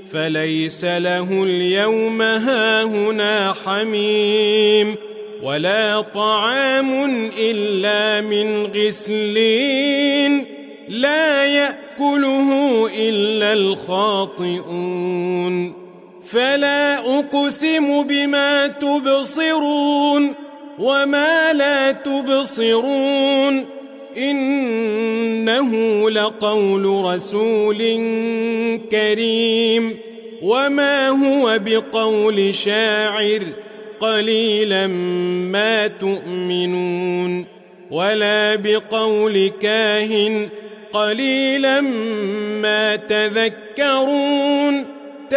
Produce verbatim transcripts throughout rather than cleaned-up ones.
فليس له اليوم هاهنا حميم ولا طعام إلا من غسلين لا يأكله إلا الخاطئون فلا أقسم بما تبصرون وما لا تبصرون إنه لقول رسول كريم وما هو بقول شاعر قليلا ما تؤمنون ولا بقول كاهن قليلا ما تذكرون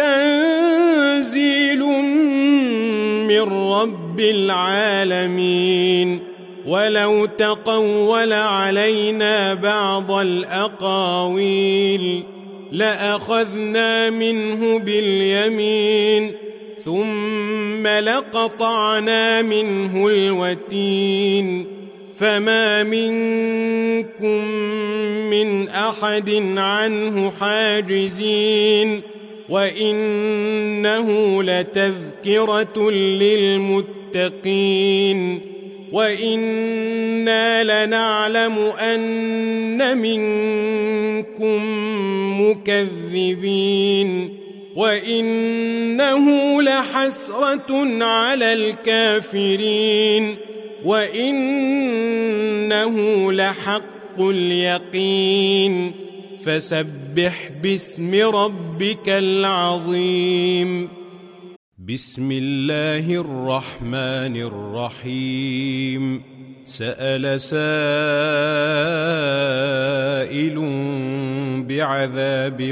تنزيل من رب العالمين ولو تقول علينا بعض الأقاويل لأخذنا منه باليمين ثم لقطعنا منه الوتين فما منكم من أحد عنه حاجزين وإنه لتذكرة للمتقين وإنا لنعلم أن منكم مكذبين وإنه لحسرة على الكافرين وإنه لحق اليقين فسبح باسم ربك العظيم بسم الله الرحمن الرحيم سأل سائل بعذاب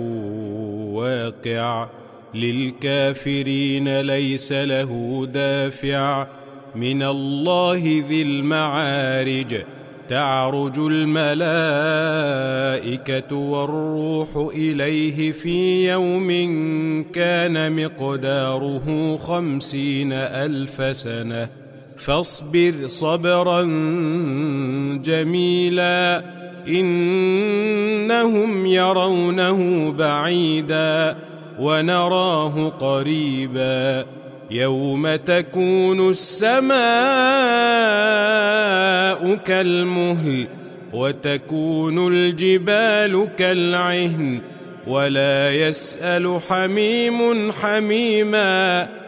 واقع للكافرين ليس له دافع من الله ذي المعارج تعرج الملائكة والروح إليه في يوم كان مقداره خمسين ألف سنة فاصبر صبرا جميلا إنهم يرونه بعيدا ونراه قريبا يوم تكون السماء كالمهل وتكون الجبال كالعهن ولا يسأل حميم حميما